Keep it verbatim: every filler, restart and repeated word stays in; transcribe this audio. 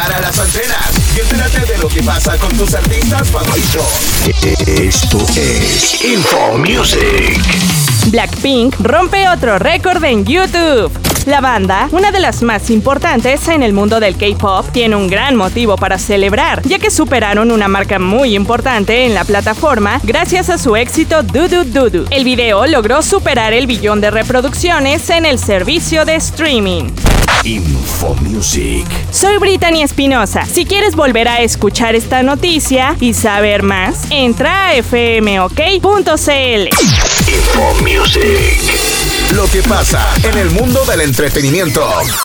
para las antenas y entérate de lo que pasa con tus artistas favoritos. Esto es Info Music. Blackpink rompe otro récord en YouTube. La banda, una de las más importantes en el mundo del K-pop, tiene un gran motivo para celebrar, ya que superaron una marca muy importante en la plataforma gracias a su éxito Do Do Do Do. El video logró superar el billón de reproducciones en el servicio de streaming. Info Music. Soy Brittany Espinosa. Si quieres volver a escuchar esta noticia y saber más, entra a f m o k punto c l. Info Music. Lo que pasa en el mundo del entretenimiento.